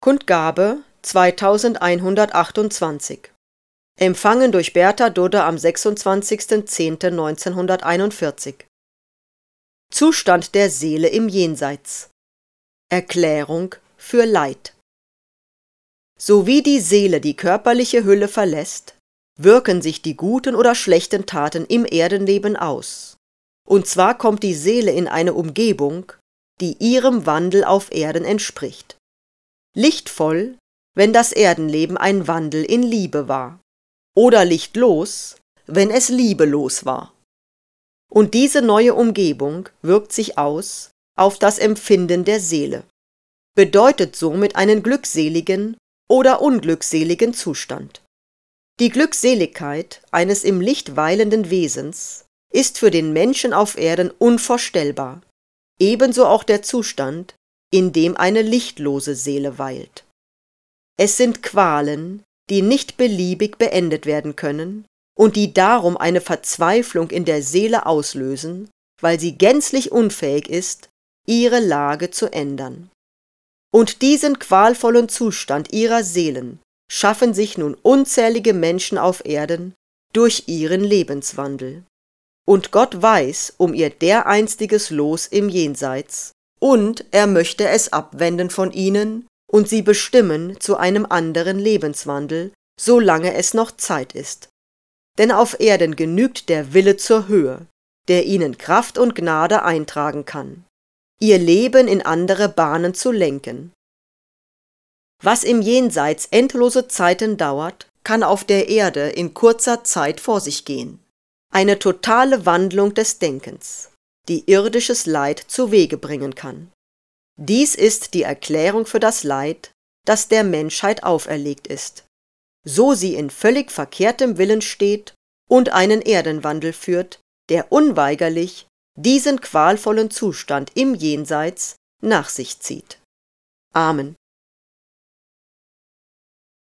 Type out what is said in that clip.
Kundgabe 2128. Empfangen durch Bertha Dudde am 26.10.1941. Zustand der Seele im Jenseits. Erklärung für Leid. So wie die Seele die körperliche Hülle verlässt, wirken sich die guten oder schlechten Taten im Erdenleben aus. Und zwar kommt die Seele in eine Umgebung, die ihrem Wandel auf Erden entspricht. Lichtvoll, wenn das Erdenleben ein Wandel in Liebe war, oder lichtlos, wenn es liebelos war. Und diese neue Umgebung wirkt sich aus auf das Empfinden der Seele, bedeutet somit einen glückseligen oder unglückseligen Zustand. Die Glückseligkeit eines im Licht weilenden Wesens ist für den Menschen auf Erden unvorstellbar, ebenso auch der Zustand, in dem eine lichtlose Seele weilt. Es sind Qualen, die nicht beliebig beendet werden können und die darum eine Verzweiflung in der Seele auslösen, weil sie gänzlich unfähig ist, ihre Lage zu ändern. Und diesen qualvollen Zustand ihrer Seelen schaffen sich nun unzählige Menschen auf Erden durch ihren Lebenswandel. Und Gott weiß um ihr dereinstiges Los im Jenseits, und er möchte es abwenden von ihnen und sie bestimmen zu einem anderen Lebenswandel, solange es noch Zeit ist. Denn auf Erden genügt der Wille zur Höhe, der ihnen Kraft und Gnade eintragen kann, ihr Leben in andere Bahnen zu lenken. Was im Jenseits endlose Zeiten dauert, kann auf der Erde in kurzer Zeit vor sich gehen. Eine totale Wandlung des Denkens, die irdisches Leid zu Wege bringen kann. Dies ist die Erklärung für das Leid, das der Menschheit auferlegt ist, so sie in völlig verkehrtem Willen steht und einen Erdenwandel führt, der unweigerlich diesen qualvollen Zustand im Jenseits nach sich zieht. Amen.